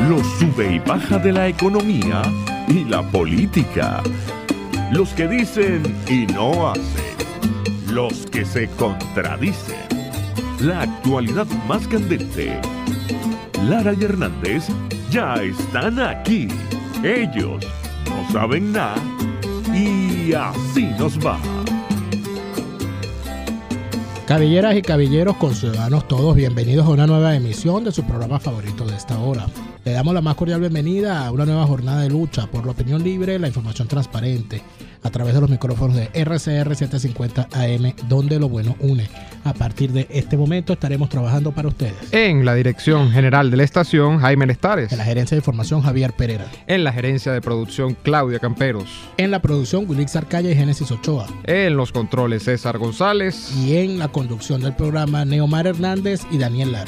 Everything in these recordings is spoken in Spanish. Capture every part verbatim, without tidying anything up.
Los sube y baja de la economía y la política. Los que dicen y no hacen. Los que se contradicen. La actualidad más candente. Lara y Hernández ya están aquí. Ellos no saben nada y así nos va. Cabilleras y cabilleros, conciudadanos todos, bienvenidos a una nueva emisión de su programa favorito de esta hora. Le damos la más cordial bienvenida a una nueva jornada de lucha por la opinión libre, la información transparente, a través de los micrófonos de R C R setecientos cincuenta A M, donde lo bueno une. A partir de este momento estaremos trabajando para ustedes. En la dirección general de la estación, Jaime Lestares. En la gerencia de información, Javier Pereira. En la gerencia de producción, Claudia Camperos. En la producción, Wilix Arcaya y Génesis Ochoa. En los controles, César González. Y en la conducción del programa, Neomar Hernández y Daniel Lara.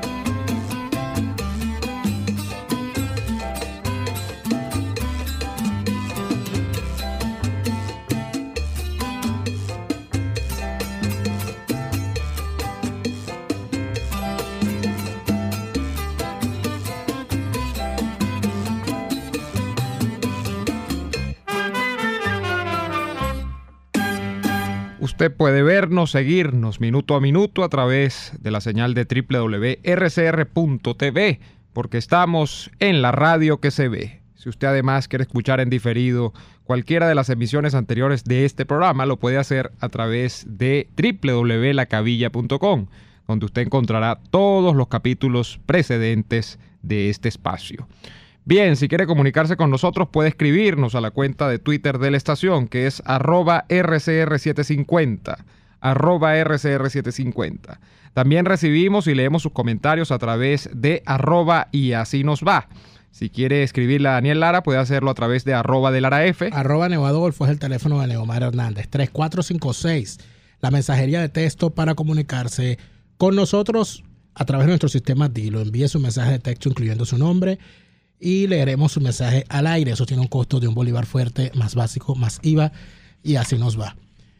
Usted puede vernos, seguirnos minuto a minuto a través de la señal de doble u doble u doble u punto r c r punto t v, porque estamos en la radio que se ve. Si usted además quiere escuchar en diferido cualquiera de las emisiones anteriores de este programa, lo puede hacer a través de doble u doble u doble u punto la cabilla punto com, donde usted encontrará todos los capítulos precedentes de este espacio. Bien, si quiere comunicarse con nosotros puede escribirnos a la cuenta de Twitter de la estación, que es arroba R C R setecientos cincuenta, arroba R C R setecientos cincuenta. También recibimos y leemos sus comentarios a través de arroba y así nos va. Si quiere escribirle a Daniel Lara, puede hacerlo a través de arroba de Lara F. Arroba Neoadolfo es el teléfono de Neomar Hernández, tres cuatro cinco seis, la mensajería de texto para comunicarse con nosotros a través de nuestro sistema Dilo. Envíe su mensaje de texto incluyendo su nombre y leeremos su mensaje al aire. Eso tiene un costo de un bolívar fuerte, más básico, más I V A, y así nos va.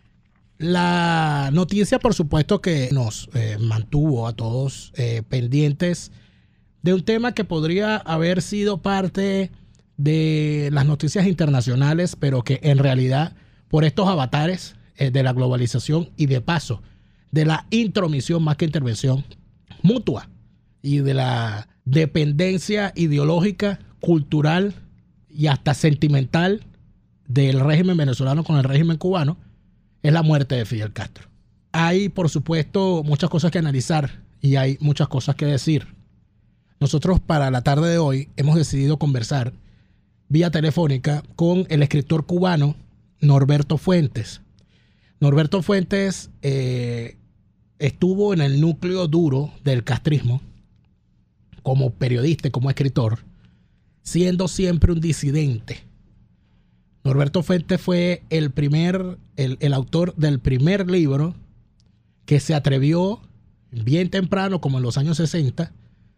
La noticia, por supuesto, que nos eh, mantuvo a todos eh, pendientes de un tema que podría haber sido parte de las noticias internacionales, pero que en realidad, por estos avatares eh, de la globalización y de paso, de la intromisión más que intervención mutua y de la dependencia ideológica, cultural y hasta sentimental del régimen venezolano con el régimen cubano, es la muerte de Fidel Castro. Hay, por supuesto, muchas cosas que analizar y hay muchas cosas que decir. Nosotros para la tarde de hoy hemos decidido conversar vía telefónica con el escritor cubano Norberto Fuentes. Norberto Fuentes eh, estuvo en el núcleo duro del castrismo como periodista y como escritor, siendo siempre un disidente. Norberto Fuentes fue el primer, el, el autor del primer libro que se atrevió bien temprano, como en los años sesenta,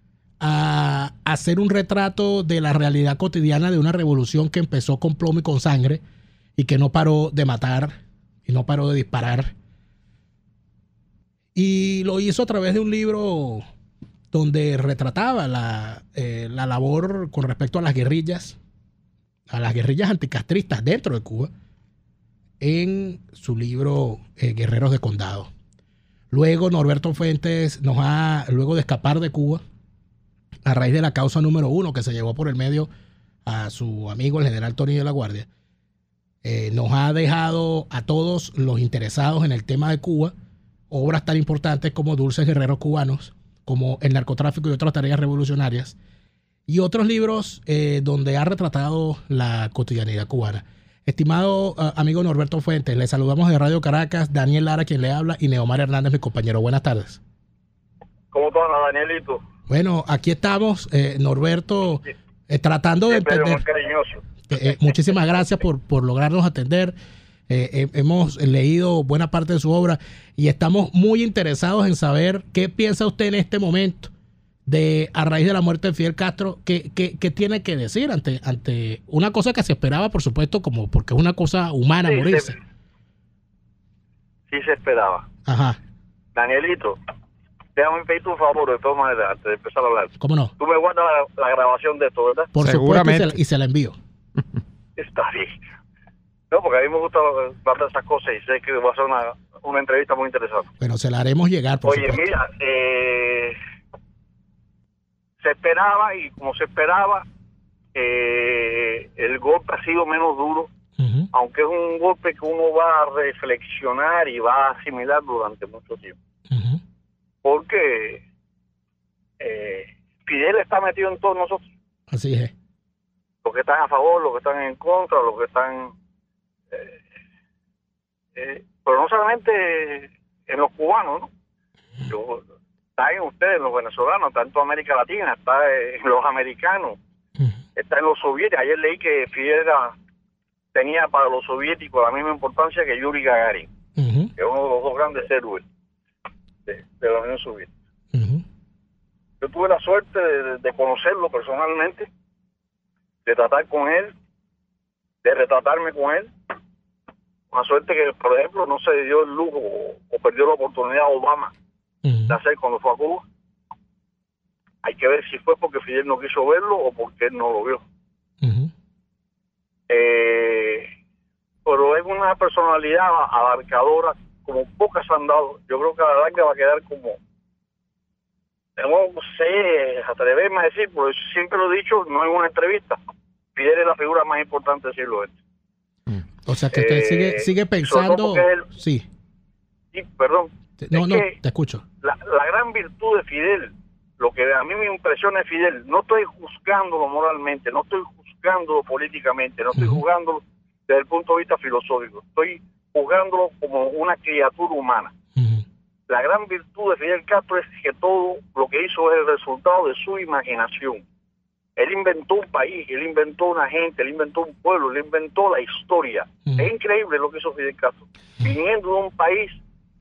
a hacer un retrato de la realidad cotidiana de una revolución que empezó con plomo y con sangre y que no paró de matar y no paró de disparar. Y lo hizo a través de un libro donde retrataba la, eh, la labor con respecto a las guerrillas, a las guerrillas anticastristas dentro de Cuba, en su libro eh, Guerreros de Condado. Luego Norberto Fuentes nos ha, luego de escapar de Cuba, a raíz de la causa número uno que se llevó por el medio a su amigo el general Tony de la Guardia, eh, nos ha dejado a todos los interesados en el tema de Cuba obras tan importantes como Dulces Guerreros Cubanos, como El narcotráfico y otras tareas revolucionarias, y otros libros eh, donde ha retratado la cotidianidad cubana. Estimado uh, amigo Norberto Fuentes, le saludamos de Radio Caracas, Daniel Lara quien le habla y Neomar Hernández, mi compañero. Buenas tardes. ¿Cómo estás, Danielito? Bueno, aquí estamos, eh, Norberto, eh, tratando de entender. Muy cariñoso. Eh, eh, muchísimas gracias por, por lograrnos atender. Eh, eh, hemos leído buena parte de su obra y estamos muy interesados en saber qué piensa usted en este momento de a raíz de la muerte de Fidel Castro, qué, qué, qué tiene que decir ante, ante una cosa que se esperaba, por supuesto, como porque es una cosa humana, sí, morirse. Se, sí se esperaba. Ajá. Danielito, déjame pedirte un favor de todas maneras antes de empezar a hablar. ¿Cómo no? Tú me guardas la, la grabación de esto, ¿verdad? Por supuesto, y se, y se la envío. Está bien. No, porque a mí me gusta hablar de esas cosas y sé que va a ser una, una entrevista muy interesante. Bueno, se la haremos llegar, por Oye, supuesto. mira, eh, se esperaba, y como se esperaba, eh, el golpe ha sido menos duro, uh-huh. aunque es un golpe que uno va a reflexionar y va a asimilar durante mucho tiempo. Uh-huh. Porque eh, Fidel está metido en todos nosotros. Así es. Los que están a favor, los que están en contra, los que están... Eh, eh, pero no solamente en los cubanos, ¿no? Yo, está en ustedes, en los venezolanos, está en toda América Latina, está en los americanos, uh-huh. está en los soviéticos. Ayer leí que Fidel era, tenía para los soviéticos la misma importancia que Yuri Gagarin, uh-huh. que es uno de los dos grandes héroes de, de la Unión Soviética. Uh-huh. Yo tuve la suerte de, de conocerlo personalmente, de tratar con él, de retratarme con él. Una suerte que, por ejemplo, no se dio el lujo o, o perdió la oportunidad a Obama uh-huh. de hacer cuando fue a Cuba. Hay que ver si fue porque Fidel no quiso verlo o porque él no lo vio. Uh-huh. Eh, pero es una personalidad abarcadora como pocas han dado. Yo creo que a la larga va a quedar como... No sé, atreverme a decir, porque siempre lo he dicho, no en una entrevista. Fidel es la figura más importante del siglo veinte. O sea que usted eh, sigue sigue pensando... Él, sí. Sí, perdón. No, no, te escucho. La, la gran virtud de Fidel, lo que a mí me impresiona es Fidel, no estoy juzgándolo moralmente, no estoy juzgándolo políticamente, no estoy uh-huh. juzgándolo desde el punto de vista filosófico, estoy juzgándolo como una criatura humana. Uh-huh. La gran virtud de Fidel Castro es que todo lo que hizo es el resultado de su imaginación. Él inventó un país, él inventó una gente, él inventó un pueblo, él inventó la historia. Mm. Es increíble lo que hizo Fidel Castro. Viniendo de un país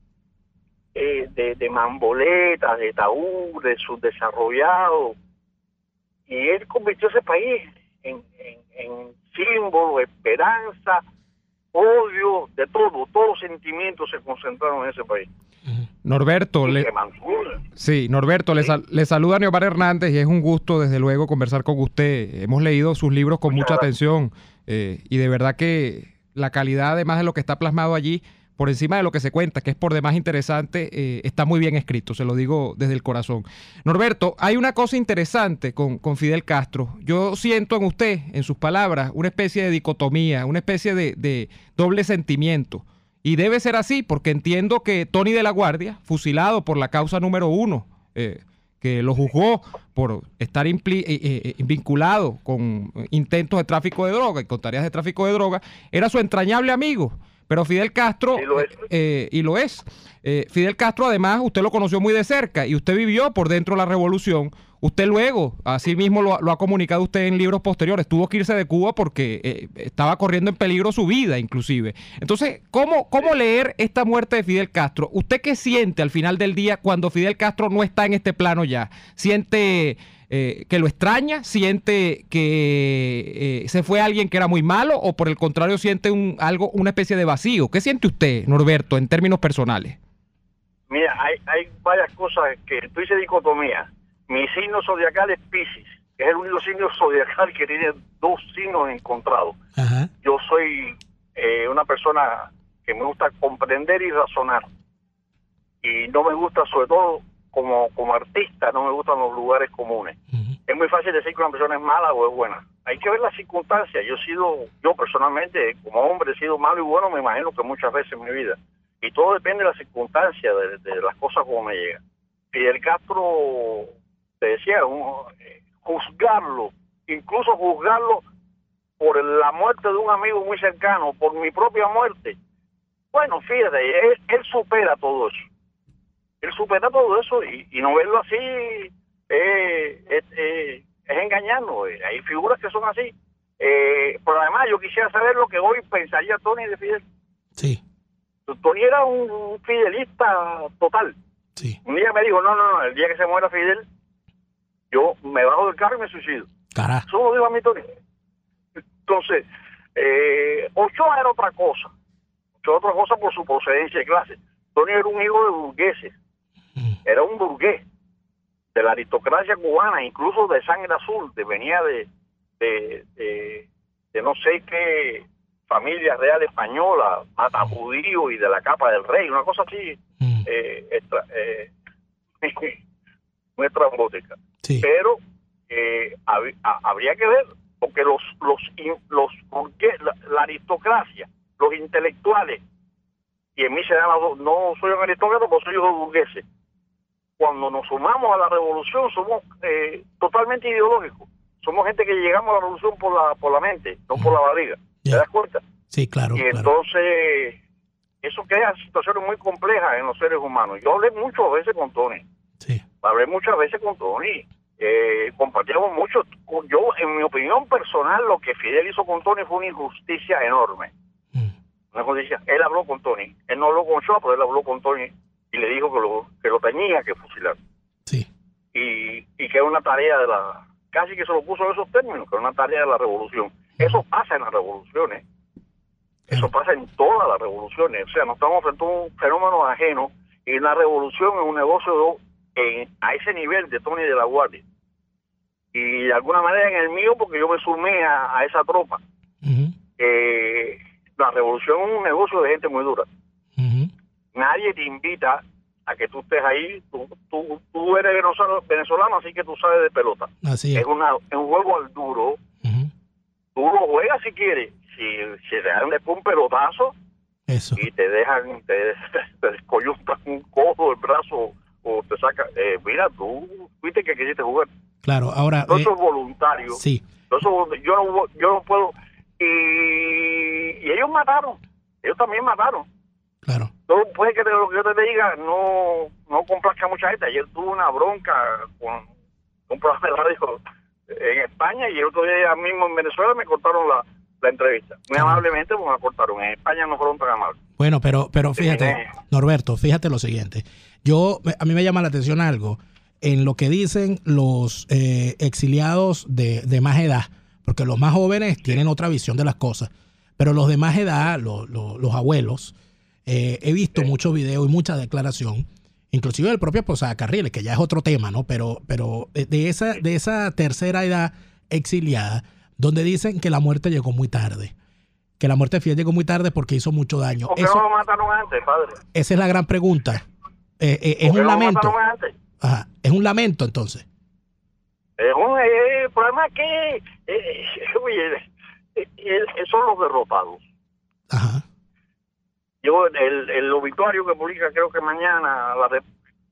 eh, de, de mamboletas, de tabú, de subdesarrollado, y él convirtió ese país en, en, en símbolo, esperanza, odio, de todo. Todos los sentimientos se concentraron en ese país. Norberto, le, sí, Norberto, sí. Le, sal, le saluda Neomar Hernández y es un gusto desde luego conversar con usted. Hemos leído sus libros con mucha atención eh, y de verdad que la calidad, además de lo que está plasmado allí, por encima de lo que se cuenta, que es por demás interesante, eh, está muy bien escrito, se lo digo desde el corazón. Norberto, hay una cosa interesante con, con Fidel Castro. Yo siento en usted, en sus palabras, una especie de dicotomía, una especie de, de doble sentimiento. Y debe ser así, porque entiendo que Tony de la Guardia, fusilado por la causa número uno, eh, que lo juzgó por estar impli- eh, eh, vinculado con intentos de tráfico de droga y con tareas de tráfico de droga, era su entrañable amigo. Pero Fidel Castro, sí lo es. Eh, y lo es, eh, Fidel Castro además usted lo conoció muy de cerca y usted vivió por dentro de la revolución. Usted luego, así mismo lo, lo ha comunicado usted en libros posteriores, tuvo que irse de Cuba porque eh, estaba corriendo en peligro su vida inclusive. Entonces, ¿cómo, ¿cómo leer esta muerte de Fidel Castro? ¿Usted qué siente al final del día cuando Fidel Castro no está en este plano ya? ¿Siente eh, que lo extraña? ¿Siente que eh, se fue alguien que era muy malo? ¿O por el contrario siente un, algo, una especie de vacío? ¿Qué siente usted, Norberto, en términos personales? Mira, hay, hay varias cosas que tú dices dicotomía. Mi signo zodiacal es Piscis, que es el único signo zodiacal que tiene dos signos encontrados. Ajá. Yo soy eh, una persona que me gusta comprender y razonar. Y no me gusta, sobre todo como, como artista, no me gustan los lugares comunes. Uh-huh. Es muy fácil decir que una persona es mala o es buena. Hay que ver las circunstancias. Yo he sido, yo personalmente, como hombre, he sido malo y bueno, me imagino que muchas veces en mi vida. Y todo depende de las circunstancias, de, de las cosas como me llegan. Fidel Castro... te decía, un, eh, juzgarlo, incluso juzgarlo por la muerte de un amigo muy cercano, por mi propia muerte. Bueno, fíjate, él, él supera todo eso. Él supera todo eso y, y no verlo así eh, eh, eh, es engañarlo. Eh. Hay figuras que son así. Eh, pero además yo quisiera saber lo que hoy pensaría Tony de Fidel. Sí. Tony era un, un fidelista total. Sí. Un día me dijo, no, no, no, el día que se muera Fidel, yo me bajo del carro y me suicido. Carajo. Eso lo dijo a mí Tony. Entonces, eh, Ochoa era otra cosa. Ochoa era otra cosa por su procedencia de clase. Tony era un hijo de burgueses. Mm. era un burgués de la aristocracia cubana, incluso de sangre azul, de, venía de, de, de, de no sé qué familia real española, mata judío y de la capa del rey, una cosa así, mm. eh, extra, eh, muy estrambótica. Sí. Pero eh, hab, habría que ver, porque los los los burgués, la, la aristocracia, los intelectuales, y en mí se llama, no soy un aristócrata, porque soy dos burgueses. Cuando nos sumamos a la revolución somos eh, totalmente ideológicos. Somos gente que llegamos a la revolución por la por la mente, no por la barriga. ¿Te yeah. das cuenta? Sí, claro. Y claro. entonces eso crea situaciones muy complejas en los seres humanos. Yo hablé muchas veces con Tony. Sí. Hablé muchas veces con Tony. Eh, compartíamos mucho. Yo, en mi opinión personal, lo que Fidel hizo con Tony fue una injusticia enorme. Mm. Una injusticia. Él habló con Tony. Él no habló con Shoah, pero él habló con Tony y le dijo que lo, que lo tenía que fusilar. Sí. Y, y que era una tarea de la... Casi que se lo puso en esos términos, que era una tarea de la revolución. Eso pasa en las revoluciones. Eso pasa en todas las revoluciones. O sea, nos estamos frente a un fenómeno ajeno y la revolución es un negocio de, en, a ese nivel de Tony de la Guardia. Y de alguna manera en el mío, porque yo me sumé a, a esa tropa. Uh-huh. Eh, la revolución es un negocio de gente muy dura. Uh-huh. Nadie te invita a que tú estés ahí. Tú, tú, tú eres venezolano, así que tú sabes de pelota. Así es. Es, una, es un juego al duro. Uh-huh. Tú lo juegas si quieres. Si, si te dan después un pelotazo, eso. Y te dejan, te, te descoyuntan un codo, el brazo, o te saca, eh, mira, tú fuiste que quisiste jugar. Claro, ahora... Todo eh, eso es voluntario. Sí. Todo eso, yo, no, yo no puedo... Y, y ellos mataron. Ellos también mataron. Claro. Todo, puede que lo que yo te diga no, no complazca a mucha gente. Ayer tuve una bronca con un programa de radio en España y el otro día mismo en Venezuela me cortaron la... la entrevista. Muy claro. Amablemente pues, me la cortaron. En España no fueron tan amables. Bueno, pero pero fíjate, Norberto, fíjate lo siguiente. Yo, a mí me llama la atención algo en lo que dicen los eh, exiliados de, de más edad, porque los más jóvenes tienen otra visión de las cosas, pero los de más edad, los, los, los abuelos, eh, he visto sí. muchos videos y mucha declaración, inclusive del propio Posada Carriles, que ya es otro tema, ¿no? Pero, pero de esa, de esa tercera edad exiliada, donde dicen que la muerte llegó muy tarde. Que la muerte de Fidel llegó muy tarde porque hizo mucho daño. ¿Por qué no lo mataron antes, padre? Esa es la gran pregunta. Eh, eh, es un no lamento. Ajá. Es un lamento, entonces. Es un, eh, el problema es que eh, eh, eh, eh, son los derrotados. Ajá. Yo, el, el obituario que publica, creo que mañana, la de,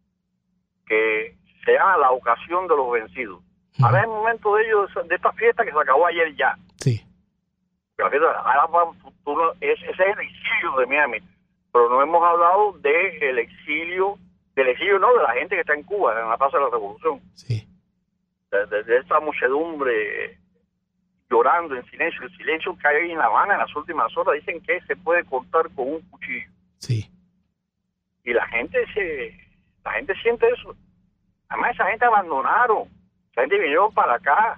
que se llama La ocasión de los vencidos. Uh-huh. Ahora es el momento de ellos, de esta fiesta que se acabó ayer ya. Sí. La fiesta, ahora va futuro, es, ese es el exilio de Miami. Pero no hemos hablado del exilio, del exilio no, de la gente que está en Cuba, en la Plaza de la Revolución. Sí. De, de, de esta muchedumbre llorando en silencio. El silencio que hay en La Habana en las últimas horas. Dicen que se puede cortar con un cuchillo. Sí. Y la gente se, la gente siente eso. Además, esa gente abandonaron. Esa gente vinieron para acá.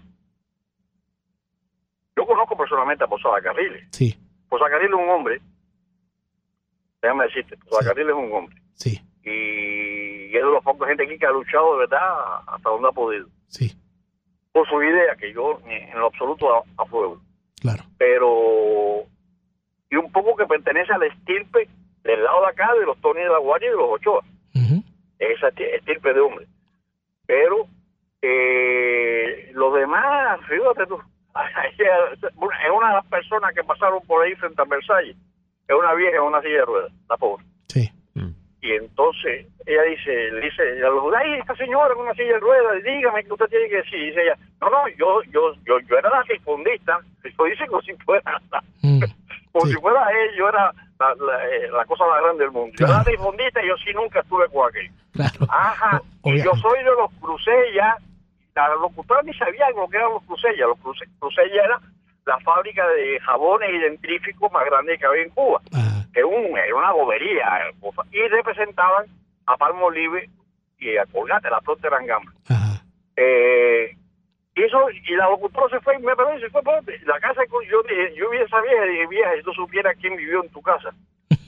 Yo conozco personalmente a Posada Carriles. Sí. Posada Carriles es un hombre. Déjame decirte, Posada sí. Carriles es un hombre. Sí. Y es de los pocos gente aquí que ha luchado de verdad hasta donde ha podido. Sí. Por su idea, que yo en lo absoluto a, a fuego. Claro. Pero, y un poco que pertenece al estirpe del lado de acá, de los Tony de la Guardia y de los Ochoa. Uh-huh. Esa estirpe de hombre. Pero, eh, los demás, fíjate tú, es una de las personas que pasaron por ahí frente a Versalles. Es una vieja en una silla de ruedas, la pobre. Sí. Y entonces ella dice, le dice a los ay, esta señora en una silla de ruedas, dígame que usted tiene que decir. Y dice ella, no, no, yo yo yo yo era la latifundista. Lo dice como si fuera, mm, como sí. si fuera él, yo era la, la, la cosa más grande del mundo. Claro. Yo era latifundista y yo sí nunca estuve con aquello. Claro. Ajá, o, y yo soy de los Crucellas. La locutora ni sabía lo que eran los Crucellas. Los Cruce, Crucellas era la fábrica de jabones y dentríficos más grande que había en Cuba. Ajá. Que un, era una bobería. Y representaban a Palmolive y a Colgate, la flor de Rangama. Eh, y eso, y la locutora se fue, me parece, se fue por la casa. Yo dije, yo vi a esa vieja y dije, vieja, si tú supieras quién vivió en tu casa.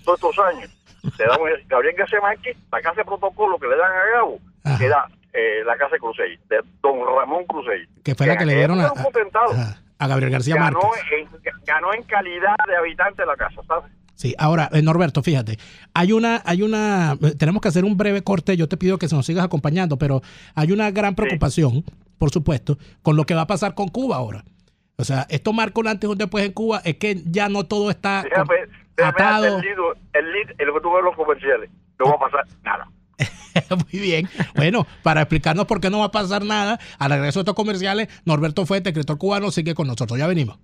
todos estos años. Le dan Gabriel García Márquez, la casa de protocolo que le dan a Gabo, Ajá. que era eh, la casa de Cruzey, de don Ramón Cruzey. Que fue la que, que le dieron a, a, a Gabriel García ganó Márquez. En, ganó en calidad de habitante de la casa, ¿sabes? Sí, ahora, eh, Norberto, fíjate, hay una, hay una, tenemos que hacer un breve corte, yo te pido que se nos sigas acompañando, pero hay una gran preocupación, sí. por supuesto, con lo que va a pasar con Cuba ahora. O sea, esto marca un antes y un después en Cuba, es que ya no todo está déjame, déjame atado. El lead, el lead, en lo que tú ves en los comerciales, no va a pasar nada. Muy bien. Bueno, para explicarnos por qué no va a pasar nada, al regreso de estos comerciales, Norberto Fuentes, escritor cubano, sigue con nosotros. Ya venimos.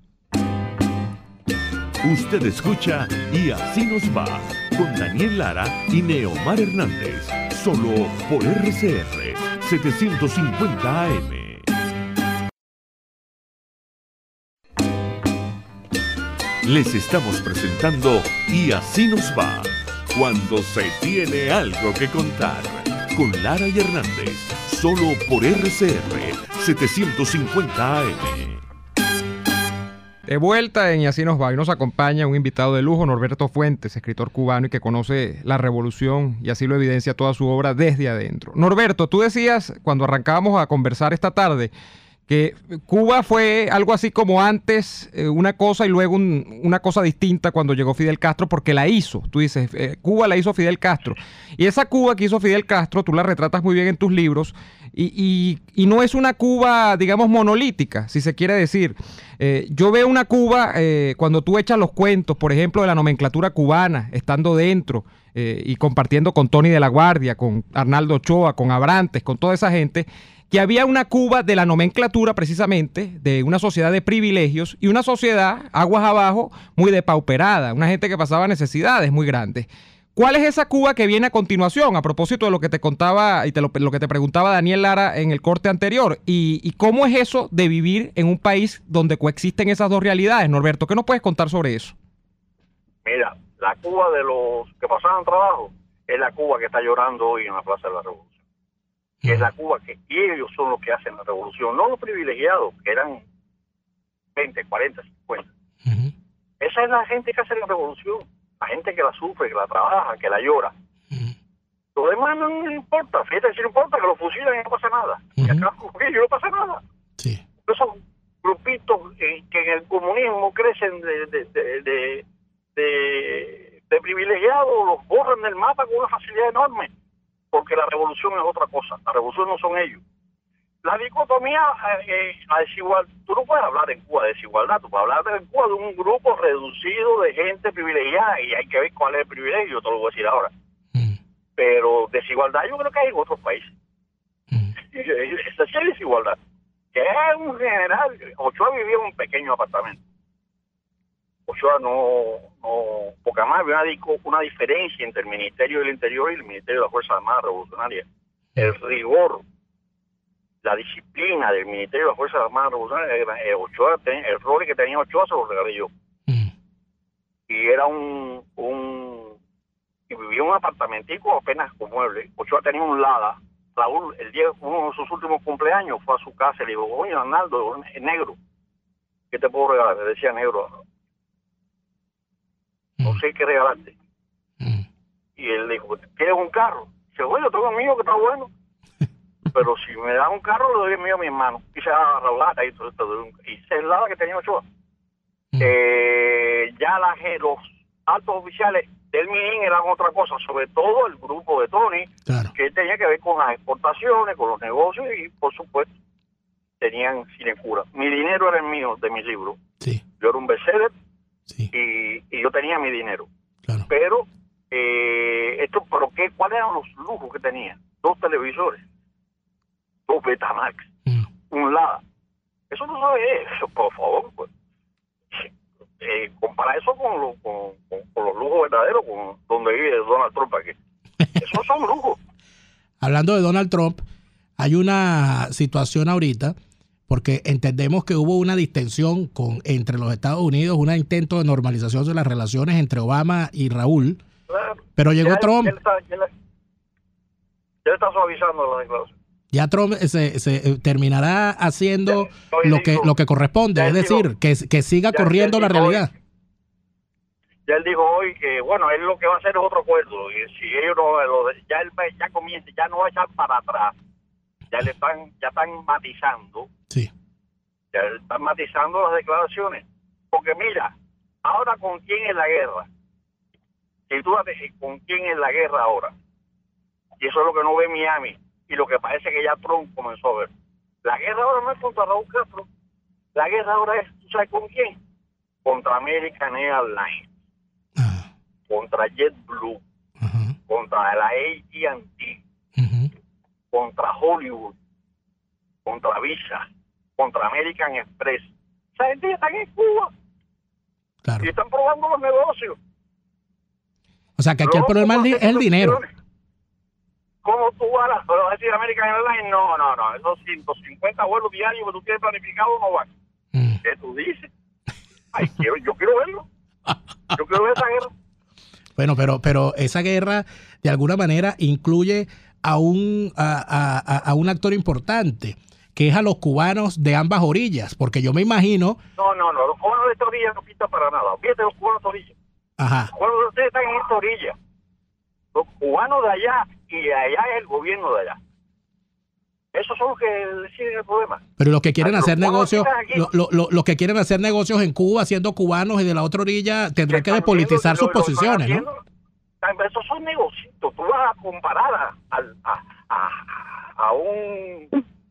Usted escucha Y Así Nos Va, con Daniel Lara y Neomar Hernández, solo por R C R setecientos cincuenta A M. Les estamos presentando Y Así Nos Va, cuando se tiene algo que contar, con Lara y Hernández, solo por R C R setecientos cincuenta A M. De vuelta en Y Así Nos Va, y nos acompaña un invitado de lujo, Norberto Fuentes, escritor cubano y que conoce la revolución y así lo evidencia toda su obra desde adentro. Norberto, tú decías cuando arrancábamos a conversar esta tarde que Cuba fue algo así como antes eh, una cosa y luego un, una cosa distinta cuando llegó Fidel Castro, porque la hizo. Tú dices, eh, Cuba la hizo Fidel Castro. Y esa Cuba que hizo Fidel Castro, tú la retratas muy bien en tus libros, y, y, y no es una Cuba, digamos, monolítica, si se quiere decir. Eh, yo veo una Cuba, eh, cuando tú echas los cuentos, por ejemplo, de la nomenclatura cubana, estando dentro eh, y compartiendo con Tony de la Guardia, con Arnaldo Ochoa, con Abrantes, con toda esa gente, que había una Cuba de la nomenclatura precisamente, de una sociedad de privilegios y una sociedad, aguas abajo, muy depauperada, una gente que pasaba necesidades muy grandes. ¿Cuál es esa Cuba que viene a continuación, a propósito de lo que te contaba y te lo, lo que te preguntaba Daniel Lara en el corte anterior? ¿Y, y cómo es eso de vivir en un país donde coexisten esas dos realidades, Norberto? ¿Qué nos puedes contar sobre eso? Mira, la Cuba de los que pasaban trabajo es la Cuba que está llorando hoy en la Plaza de la Revolución. Que es la Cuba que y ellos son los que hacen la revolución, no los privilegiados, que eran veinte, cuarenta, cincuenta. Uh-huh. Esa es la gente que hace la revolución, la gente que la sufre, que la trabaja, que la llora. Uh-huh. Lo demás no, no importa, fíjate si no importa, que lo fusilan y no pasa nada. Uh-huh. Y acá no pasa nada. Sí. Esos grupitos eh, que en el comunismo crecen de, de, de, de, de, de privilegiados, los borran del mapa con una facilidad enorme. Porque la revolución es otra cosa, la revolución no son ellos. La dicotomía, eh, la desigualdad, tú no puedes hablar en Cuba de desigualdad, tú puedes hablar en Cuba de un grupo reducido de gente privilegiada y hay que ver cuál es el privilegio, te lo voy a decir ahora. Mm. Pero desigualdad yo creo que hay en otros países. Mm. Esa sí es desigualdad. Que es un general, Ochoa vivía en un pequeño apartamento. Ochoa no, no, porque además había una, una diferencia entre el Ministerio del Interior y el Ministerio de las Fuerzas Armadas Revolucionarias. El rigor, la disciplina del Ministerio de las Fuerzas Armadas Revolucionarias, eh, Ochoa, el rol que tenía Ochoa se lo regalé yo. Mm. Y era un, un, y vivía en un apartamentico apenas con muebles. Ochoa tenía un Lada. Raúl, el día, uno de sus últimos cumpleaños, fue a su casa y le dijo, oye, Arnaldo, es negro, ¿qué te puedo regalar? Le decía negro. No sé qué regalarte. Mm. Y él dijo, ¿quieres un carro? Dice, oye, yo tengo un mío que está bueno. Pero si me da un carro, le doy el mío a mi hermano. Y se da Raulata y todo esto. Y se es la que tenía Ochoa. Mm. Eh, ya la, los altos oficiales del MININ eran otra cosa, sobre todo el grupo de Tony, claro, que tenía que ver con las exportaciones, con los negocios y, por supuesto, tenían sinecura. Mi dinero era el mío, de mi libro. Sí. Yo era un bestseller. Sí. Y, y yo tenía mi dinero, claro, pero eh, esto, pero qué, ¿cuáles eran los lujos que tenía? Dos televisores, dos Betamax, mm. un Lada. Eso no sabe eso, por favor, pues. Eh, compara eso con, lo, con, con, con los lujos verdaderos, con donde vive Donald Trump aquí. Esos son lujos. Hablando de Donald Trump, hay una situación ahorita, porque entendemos que hubo una distensión con, entre los Estados Unidos, un intento de normalización de las relaciones entre Obama y Raúl, claro, pero llegó ya Trump. Él, él está, él, él está suavizando la declaración. Ya Trump se, se terminará haciendo ya, lo, que, lo que corresponde, es decir, que, que siga corriendo la realidad. ya él dijo hoy que, bueno, él lo que va a hacer es otro acuerdo. Y si ellos no, lo, ya él ya comienza, ya no va a echar para atrás. Ya le están, ya están matizando. Sí. Ya están matizando las declaraciones. Porque mira, ahora con quién es la guerra. Si tú con quién es la guerra ahora. Y eso es lo que no ve Miami. Y lo que parece que ya Trump comenzó a ver. La guerra ahora no es contra Raúl Castro. La guerra ahora es, ¿tú sabes con quién? Contra American Airlines. Uh-huh. Contra JetBlue. Uh-huh. Contra la A T and T. Uh-huh. Contra Hollywood. Contra Visa. Contra American Express. Esa gente ya está en Cuba. Claro. Y están probando los negocios. O sea, que aquí el problema es el dinero. ¿Cómo tú vas a, vas a decir American Airlines? No, no, no. Esos ciento cincuenta vuelos diarios que tú tienes planificado no van. Mm. ¿Qué tú dices? Ay, quiero, yo quiero verlo. Yo quiero ver esa guerra. Bueno, pero, pero esa guerra de alguna manera incluye a un, a, a, a un actor importante, que es a los cubanos de ambas orillas, porque yo me imagino... No, no, no. Los cubanos de esta orilla no pintan para nada. Fíjate, los cubanos de esta orilla. Ajá. Los cubanos de ustedes están en esta orilla. Los cubanos de allá y de allá es el gobierno de allá. Esos son los que deciden el problema. Pero los que quieren Ay, hacer negocios, los lo, lo, lo que quieren hacer negocios en Cuba siendo cubanos y de la otra orilla tendrán que despolitizar sus lo, posiciones, lo ¿no? Esos son negocios. Tú vas a comparar a, a, a, a un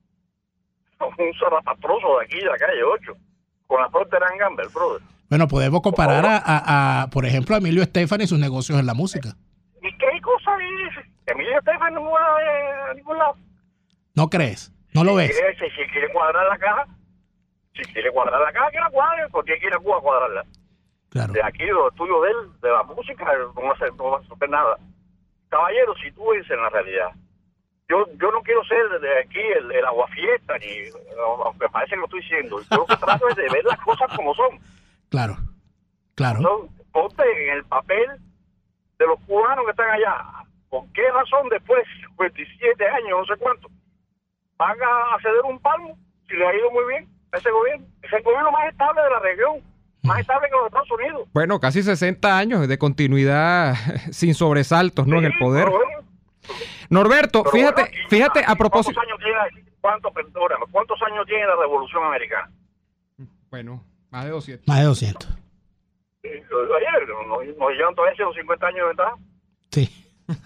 a un zarapastroso de aquí de la calle ocho con la Procter and Gamble, brother. Bueno, podemos comparar a, a, a, por ejemplo, a Emilio Estefan y sus negocios en la música. ¿Y qué cosa es? Emilio Estefan no va a ningún lado. ¿No crees? ¿No lo ves? Si quiere, si, si quiere cuadrar la caja, si quiere cuadrar la caja, que la cuadre, porque quiere Cuba cuadrarla. Claro. De aquí, de lo tuyo de él, de la música, no va a hacer, no va a hacer nada. Caballero, si tú ves en la realidad, yo yo no quiero ser de aquí el, el aguafiesta, ni aunque parece que lo estoy diciendo. Yo lo que trato es de ver las cosas como son. Claro, claro. Son, ponte en el papel de los cubanos que están allá. ¿Por qué razón después de cincuenta y siete años, no sé cuánto, van a ceder un palmo si les ha ido muy bien a ese gobierno? Es el gobierno más estable de la región, más estable que los Estados Unidos. Bueno, casi sesenta años de continuidad sin sobresaltos, ¿no? Sí, en el poder. Bueno. Norberto, pero fíjate, bueno, aquí, fíjate a propósito. ¿Cuántos años tiene, cuántos, perdón, ¿cuántos años tiene la Revolución Americana? Bueno, más de doscientos. Más de doscientos. Sí, ayer nos, nos llevan todavía ciento cincuenta años de ventaja. Sí.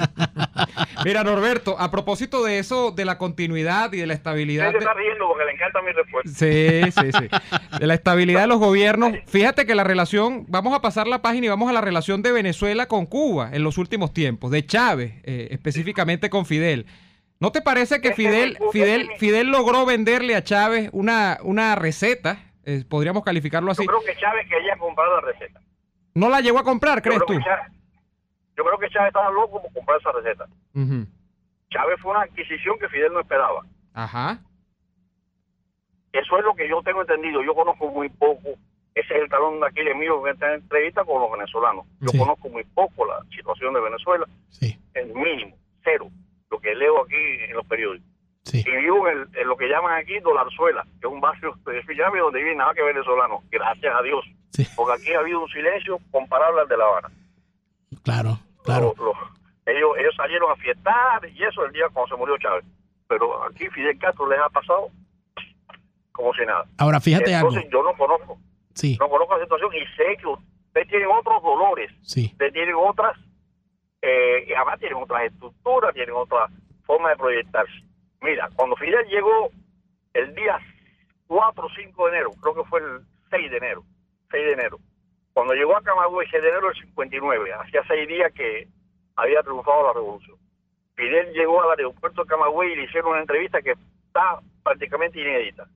Mira, Norberto, a propósito de eso, de la continuidad y de la estabilidad. Se está riendo porque le encanta mi respuesta. Sí, sí, sí. De la estabilidad de los gobiernos. Fíjate que la relación, vamos a pasar la página y vamos a la relación de Venezuela con Cuba en los últimos tiempos, de Chávez, eh, específicamente con Fidel. ¿No te parece que Fidel, Fidel, Fidel logró venderle a Chávez una, una receta? Eh, podríamos calificarlo así. Yo creo que Chávez quería comprar la receta. ¿No la llegó a comprar, crees tú? Chávez, yo creo que Chávez estaba loco por comprar esa receta. Uh-huh. Chávez fue una adquisición que Fidel no esperaba. Ajá. Eso es lo que yo tengo entendido. Yo conozco muy poco. Ese es el talón de Aquiles mío en esta entrevista con los venezolanos. Yo sí. conozco muy poco la situación de Venezuela. Sí. El mínimo, cero. Lo que leo aquí en los periódicos. Sí. Y vivo en, el, en lo que llaman aquí Dolarzuela, que es un barrio de Miami donde vive nada que venezolanos. Gracias a Dios. Sí. Porque aquí ha habido un silencio comparable al de La Habana. Claro, claro. Los, los, ellos, ellos salieron a fiestar y eso el día cuando se murió Chávez. Pero aquí Fidel Castro les ha pasado como si nada. Ahora, fíjate Entonces, algo. yo no conozco. Sí. No conozco la situación y sé que ustedes tienen otros dolores. Sí. Ustedes tienen otras, eh, y además tienen otras estructuras, tienen otra forma de proyectarse. Mira, cuando Fidel llegó el día cuatro o cinco de enero, creo que fue el seis de enero, seis de enero, cuando llegó a Camagüey, seis de enero del cincuenta y nueve, hacía seis días que había triunfado la revolución. Fidel llegó al aeropuerto de Camagüey y le hicieron una entrevista que está prácticamente inédita,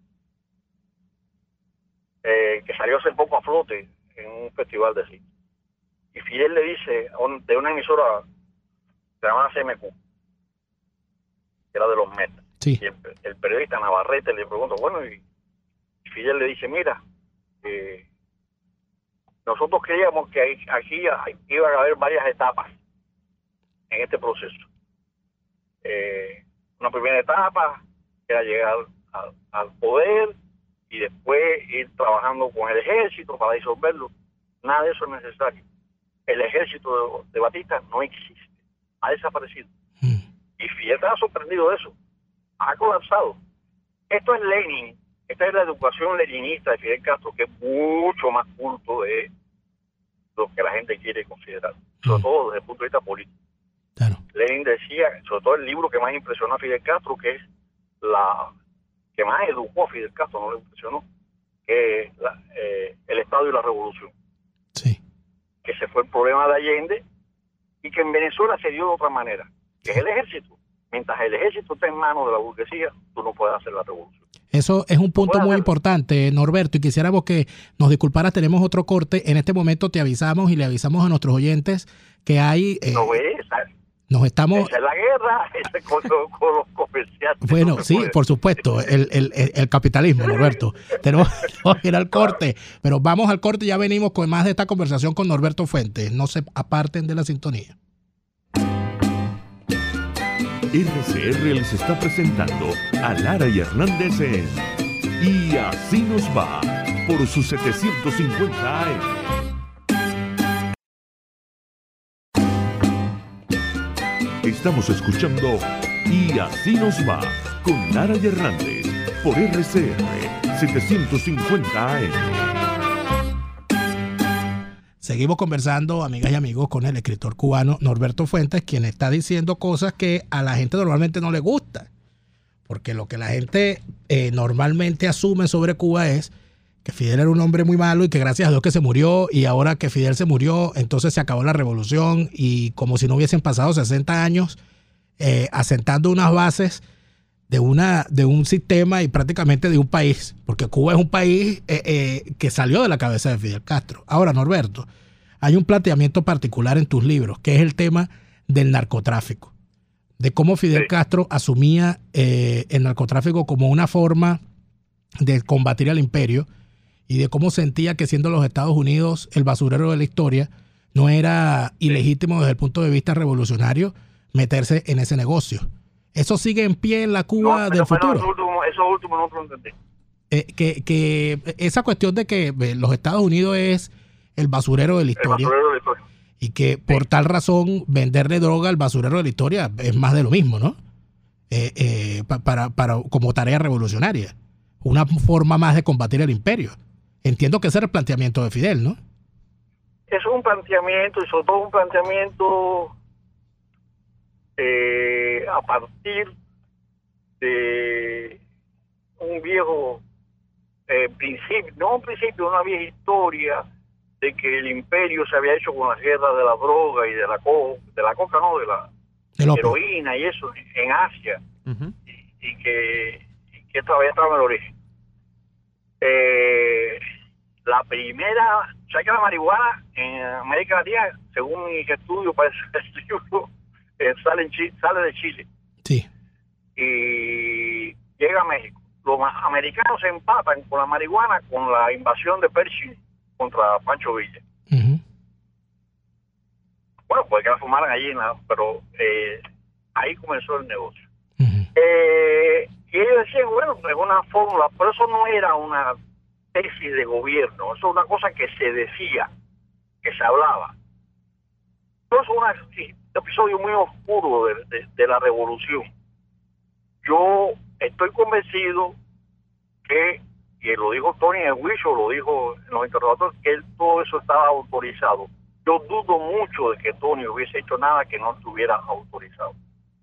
eh, que salió hace poco a flote en un festival de cine. Y Fidel le dice de una emisora que se llamaba C M Q, que era de los Metas. Sí. Y el, el periodista Navarrete le pregunta, bueno, y Fidel le dice, mira, eh, nosotros creíamos que hay, aquí iban a haber varias etapas en este proceso. Eh, una primera etapa era llegar al, al poder y después ir trabajando con el ejército para disolverlo. Nada de eso es necesario. el ejército de, de Batista no existe, ha desaparecido. Mm. Y Fidel estaba sorprendido de eso, ha colapsado. Esto es Lenin, esta es la educación leninista de Fidel Castro, que es mucho más culto de lo que la gente quiere considerar, sobre mm. todo desde el punto de vista político. Claro. Lenin decía, sobre todo el libro que más impresionó a Fidel Castro, que es la que más educó a Fidel Castro, no le impresionó, que es la, eh, el Estado y la Revolución. Sí. Que ese fue el problema de Allende y que en Venezuela se dio de otra manera, que es el ejército. Mientras el ejército está en manos de la burguesía, tú no puedes hacer la revolución. Eso es un punto muy importante, Norberto, y quisiéramos que nos disculparas, tenemos otro corte. En este momento te avisamos y le avisamos a nuestros oyentes que hay... Eh, no ves, nos estamos... Esa es la guerra, esa es con, los, con los comerciantes. Bueno, no sí, puede. Por supuesto, el, el, el capitalismo, Norberto. Tenemos que ir al corte, pero vamos al corte y ya venimos con más de esta conversación con Norberto Fuentes. No se aparten de la sintonía. R C R les está presentando a Lara y Hernández en Y Así Nos Va por sus setecientos cincuenta A M. Estamos escuchando Y Así Nos Va con Lara y Hernández por R C R setecientos cincuenta A M. Seguimos conversando, amigas y amigos, con el escritor cubano Norberto Fuentes, quien está diciendo cosas que a la gente normalmente no le gusta. Porque lo que la gente eh, normalmente asume sobre Cuba es que Fidel era un hombre muy malo y que gracias a Dios que se murió, y ahora que Fidel se murió, entonces se acabó la revolución, y como si no hubiesen pasado sesenta años eh, asentando unas bases de, una, de un sistema y prácticamente de un país, porque Cuba es un país eh, eh, que salió de la cabeza de Fidel Castro. Ahora, Norberto, hay un planteamiento particular en tus libros, que es el tema del narcotráfico, de cómo Fidel sí. Castro asumía eh, el narcotráfico como una forma de combatir al imperio, y de cómo sentía que, siendo los Estados Unidos el basurero de la historia, no era ilegítimo desde el punto de vista revolucionario meterse en ese negocio. ¿Eso sigue en pie en la Cuba no, del futuro? Eso último, eso último no lo entendí. Eh, que, que esa cuestión de que los Estados Unidos es el basurero de la historia, basurero de la historia. Y que por sí. tal razón venderle droga al basurero de la historia es más de lo mismo, ¿no? Eh, eh, para, para, como tarea revolucionaria. Una forma más de combatir el imperio. Entiendo que ese era el planteamiento de Fidel, ¿no? Es un planteamiento, y sobre todo un planteamiento eh, a partir de un viejo eh, principio, no un principio, una vieja historia de que el imperio se había hecho con las guerras de la droga y de la co de la coca, no, de la heroína y eso en Asia, uh-huh. y, y que y que todavía estaba en el origen. Eh, la primera, o sea que la marihuana en América Latina, según mis estudios para ese libro, eh, sale, en Chile, sale de Chile. Sí. Y llega a México. Los americanos se empatan con la marihuana con la invasión de Pershing contra Pancho Villa. Uh-huh. Bueno, puede que la fumaran allí, ¿no? Pero eh, ahí comenzó el negocio. Uh-huh. Eh, y ellos decían, bueno, es una fórmula, pero eso no era una tesis de gobierno, eso es una cosa que se decía, que se hablaba. Eso es una, sí, un episodio muy oscuro de, de, de la revolución. Yo estoy convencido que, y lo dijo Tony en el juicio, lo dijo en los interrogatorios, que él, todo eso estaba autorizado. Yo dudo mucho de que Tony hubiese hecho nada que no estuviera autorizado.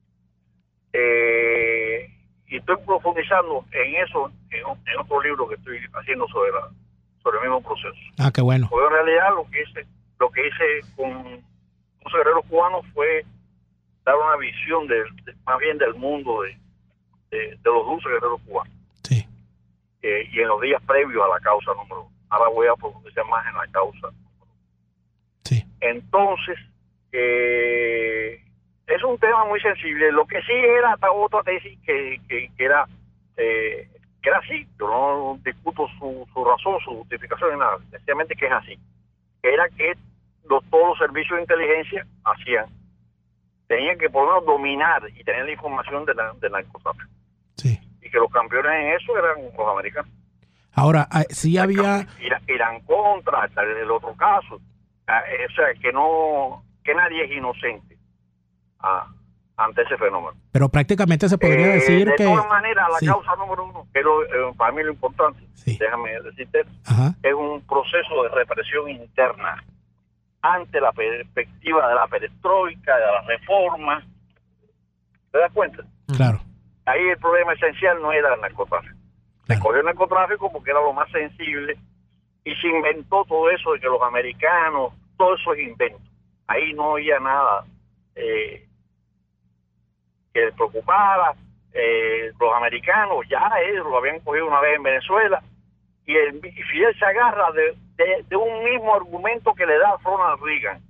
Eh... Y estoy profundizando en eso en, en otro libro que estoy haciendo sobre la, sobre el mismo proceso. Ah, qué bueno. Porque en realidad lo que hice, lo que hice con los guerreros cubanos fue dar una visión de, de, más bien del mundo de, de, de los dulces guerreros cubanos. Sí. Eh, y en los días previos a la causa número uno. Ahora voy a profundizar más en la causa número uno. Sí. Entonces, eh, es un tema muy sensible. Lo que sí era otra tesis que, que, que era eh, que era así. Yo no discuto su, su razón, su justificación, nada. Sencillamente que es así. Era que los, todos los servicios de inteligencia hacían, tenían que por lo menos dominar y tener la información de la, del narcotráfico. Sí. Y que los campeones en eso eran los americanos. Ahora, sí había... Irán, Irán contra, el otro caso. o sea, que no, que nadie es inocente ah, ante ese fenómeno. Pero prácticamente se podría eh, decir de que... De todas maneras, la sí. causa número uno, pero eh, para mí lo importante, sí. déjame decirte, Ajá. es un proceso de represión interna ante la perspectiva de la perestroika, de la reforma. ¿Te das cuenta? Claro. Ahí el problema esencial no era el narcotráfico. Se claro. cogió el narcotráfico porque era lo más sensible y se inventó todo eso de que los americanos, todo eso es invento. Ahí no había nada eh, que les preocupara. Eh, los americanos ya ellos lo habían cogido una vez en Venezuela y, el, y Fidel se agarra de, de, de un mismo argumento que le da Ronald Reagan.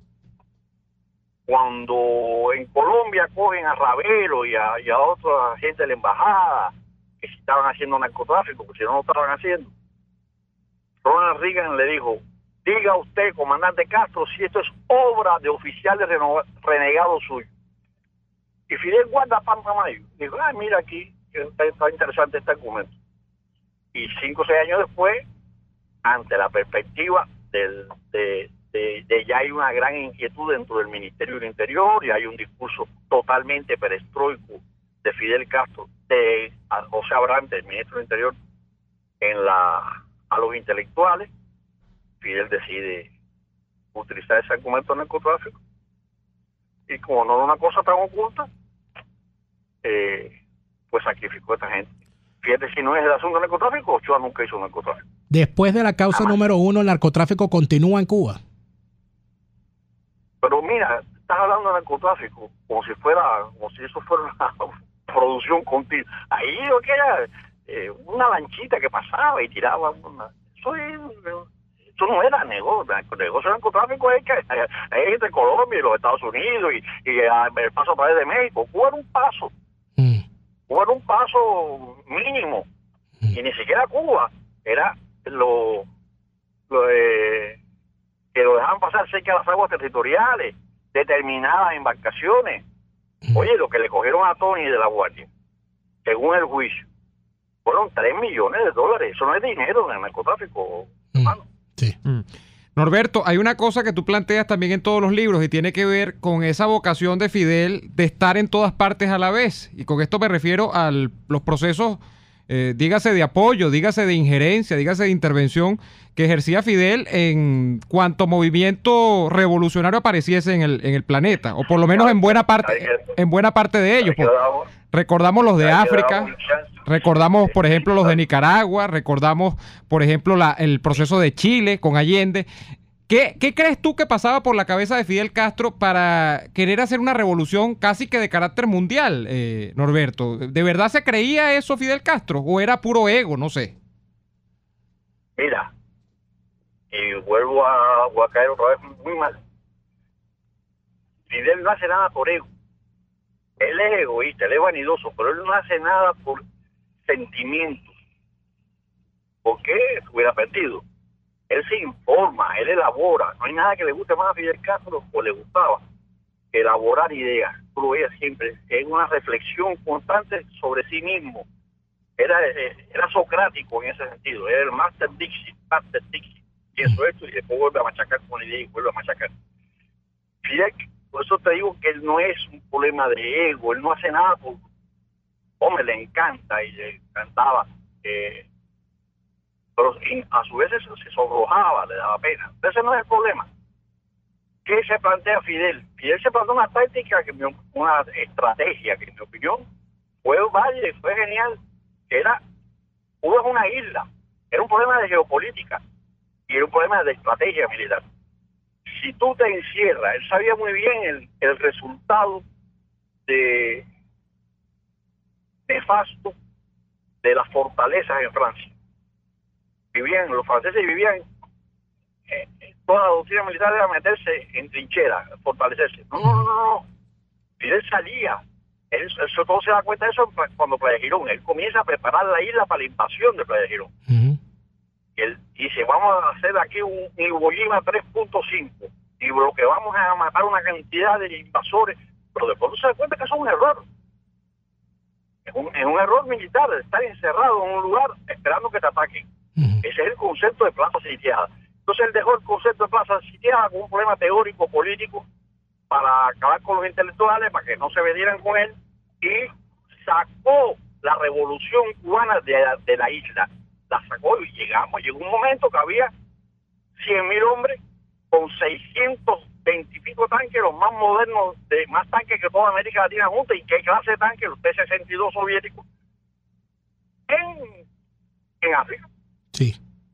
Cuando en Colombia cogen a Ravelo y a, y a otra gente de la embajada que si estaban haciendo narcotráfico, porque si no lo estaban haciendo, Ronald Reagan le dijo, diga usted, comandante Castro, si esto es obra de oficiales renegados suyos. Y Fidel guarda Pantamayo. Dijo, ah, mira aquí, está, está interesante este argumento. Y cinco o seis años después, ante la perspectiva del, de, de, de ya hay una gran inquietud dentro del Ministerio del Interior y hay un discurso totalmente perestroico de Fidel Castro, de José Abrantes, el ministro del Interior, en la a los intelectuales, Fidel decide utilizar ese argumento del narcotráfico. Y como no era una cosa tan oculta, eh, pues sacrificó a esta gente. Fíjate, si no es el asunto del narcotráfico, Ochoa nunca hizo narcotráfico. Después de la causa Además, número uno, el narcotráfico continúa en Cuba. Pero mira, estás hablando de narcotráfico como si fuera, como si eso fuera una producción continua. Ahí lo que era eh, una lanchita que pasaba y tiraba una, eso, es, eso no era negocio. El negocio del narcotráfico es que hay entre Colombia y los Estados Unidos y, y el paso a través de México. Cuba era un paso. Mm. Cuba era un paso mínimo. Mm. Y ni siquiera Cuba era lo, lo de, que lo dejaban pasar cerca de las aguas territoriales, determinadas embarcaciones. Mm. Oye, lo que le cogieron a Tony de la Guardia, según el juicio, fueron tres millones de dólares. Eso no es dinero en el narcotráfico, mm. hermano. Sí. Mm. Norberto, hay una cosa que tú planteas también en todos los libros y tiene que ver con esa vocación de Fidel de estar en todas partes a la vez. Y con esto me refiero a los procesos, eh, dígase de apoyo, dígase de injerencia, dígase de intervención que ejercía Fidel en cuanto movimiento revolucionario apareciese en el, en el planeta, o por lo menos en buena parte, en buena parte de ellos. Pues, recordamos los de África, recordamos, por ejemplo, los de Nicaragua, recordamos, por ejemplo, la, el proceso de Chile con Allende. ¿Qué, ¿Qué crees tú que pasaba por la cabeza de Fidel Castro para querer hacer una revolución casi que de carácter mundial, eh, Norberto? ¿De verdad se creía eso Fidel Castro o era puro ego? No sé. Mira, y vuelvo a, voy a caer otra vez muy mal. Fidel no hace nada por ego. Él es egoísta, él es vanidoso, pero él no hace nada por sentimientos. ¿Por qué hubiera perdido? Él se informa, él elabora. No hay nada que le guste más a Fidel Castro, o le gustaba, que elaborar ideas. Tú lo veías siempre, en una reflexión constante sobre sí mismo. Era, era socrático en ese sentido, era el Master Dixit, Master Dixit. Pienso esto y después vuelve a machacar con la idea y vuelve a machacar. Fidel, por eso te digo que él no es un problema de ego, él no hace nada por... Hombre, le encanta y le encantaba, eh, pero a su vez eso se sonrojaba, le daba pena. Ese no es el problema. ¿Qué se plantea Fidel? Fidel se plantea una táctica, que una estrategia que en mi opinión fue valle, fue genial, que era, Cuba es una isla, era un problema de geopolítica y era un problema de estrategia militar. Si tú te encierras, él sabía muy bien el, el resultado de nefasto de las fortalezas en Francia. Vivían, los franceses vivían, eh, toda la doctrina militar era meterse en trincheras, fortalecerse. No, no, no, no. Fidel salía. Él, él sobre todo se da cuenta de eso cuando Playa Girón. Él comienza a preparar la isla para la invasión de Playa Girón. Uh-huh. Y él dice, vamos a hacer aquí un Iwo Jima tres punto cinco. Y lo que vamos a matar una cantidad de invasores. Pero después se da cuenta que eso es un error. Es un, es un error militar estar encerrado en un lugar esperando que te ataquen. Uh-huh. Ese es el concepto de plaza sitiada. Entonces él dejó el concepto de plaza sitiada como un problema teórico, político, para acabar con los intelectuales, para que no se metieran con él, y sacó la revolución cubana de, de la isla. La sacó y llegamos, llegó un momento que había cien mil hombres con seiscientos veinte y pico tanques, los más modernos, de más tanques que toda América Latina junta. ¿Y qué clase de tanques? Los T sesenta y dos soviéticos en, en África. Sí.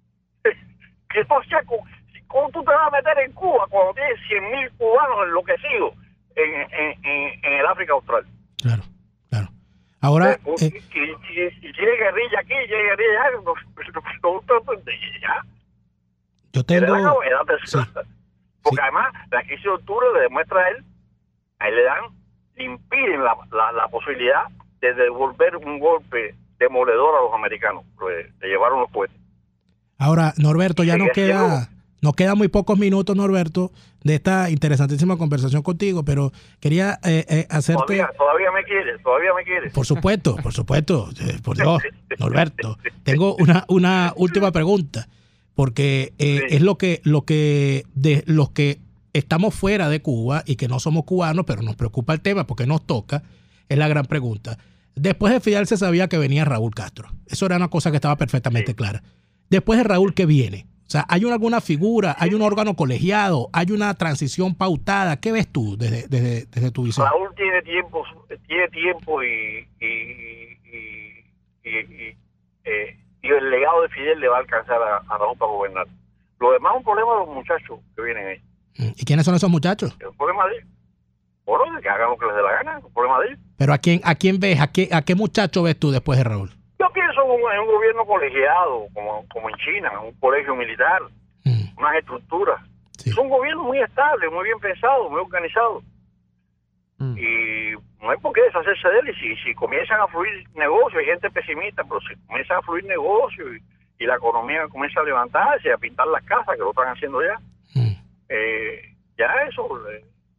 ¿Qué pasa? ¿Cómo tú te vas a meter en Cuba cuando tienes cien mil cubanos enloquecidos en, en, en, en el África Austral? Claro, claro. Ahora... Eh, eh, y, y, y, y tiene guerrilla aquí, tiene guerrilla allá, no, no, no, no, ya. Yo tengo... Sí. Porque sí. Además, la crisis de octubre le demuestra a él, a él le dan, le impiden la, la, la posibilidad de devolver un golpe demoledor a los americanos. Le, le llevaron los cohetes. Ahora, Norberto, ya nos queda, nos queda muy pocos minutos, Norberto, de esta interesantísima conversación contigo, pero quería eh, eh, hacerte... Todavía, todavía me quieres, todavía me quieres. Por supuesto, por supuesto, eh, por Dios, Norberto. Tengo una, una última pregunta, porque eh, sí. es lo que, lo que, de los que estamos fuera de Cuba y que no somos cubanos, pero nos preocupa el tema porque nos toca, es la gran pregunta. Después de Fidel se sabía que venía Raúl Castro. Eso era una cosa que estaba perfectamente sí. clara. Después de Raúl, ¿qué viene? O sea, ¿hay una, alguna figura, hay un órgano colegiado, hay una transición pautada? ¿Qué ves tú desde, desde, desde tu visión? Raúl tiene tiempo, tiene tiempo y, y, y, y, y, eh, y el legado de Fidel le va a alcanzar a, a Raúl para gobernar. Lo demás es un problema de los muchachos que vienen ahí. ¿Y quiénes son esos muchachos? Es un problema de ellos. Bueno, que hagan lo que les dé la gana, es un problema de ellos. Pero ¿a quién, a quién ves? ¿A qué, a qué muchacho ves tú después de Raúl? Yo pienso en un, en un gobierno colegiado, como, como en China, un colegio militar, mm. unas estructuras. Sí. Es un gobierno muy estable, muy bien pensado, muy organizado. Mm. Y no hay por qué deshacerse de él. Y si, si comienzan a fluir negocios, hay gente pesimista, pero si comienzan a fluir negocios y, y la economía comienza a levantarse, a pintar las casas, que lo están haciendo ya, mm. eh, ya eso... Eh,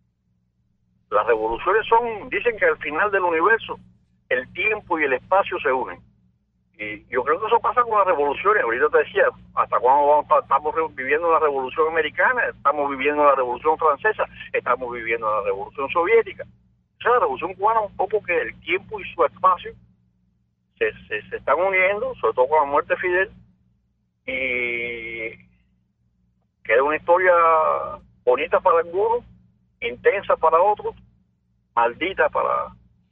las revoluciones son, dicen que al final del universo, el tiempo y el espacio se unen. Y yo creo que eso pasa con las revoluciones. Ahorita te decía, ¿hasta cuándo vamos a, estamos viviendo la revolución americana? Estamos viviendo la revolución francesa, estamos viviendo la revolución soviética. O sea, la revolución cubana un poco que el tiempo y su espacio se, se, se están uniendo, sobre todo con la muerte de Fidel, y queda una historia bonita para algunos, intensa para otros, maldita para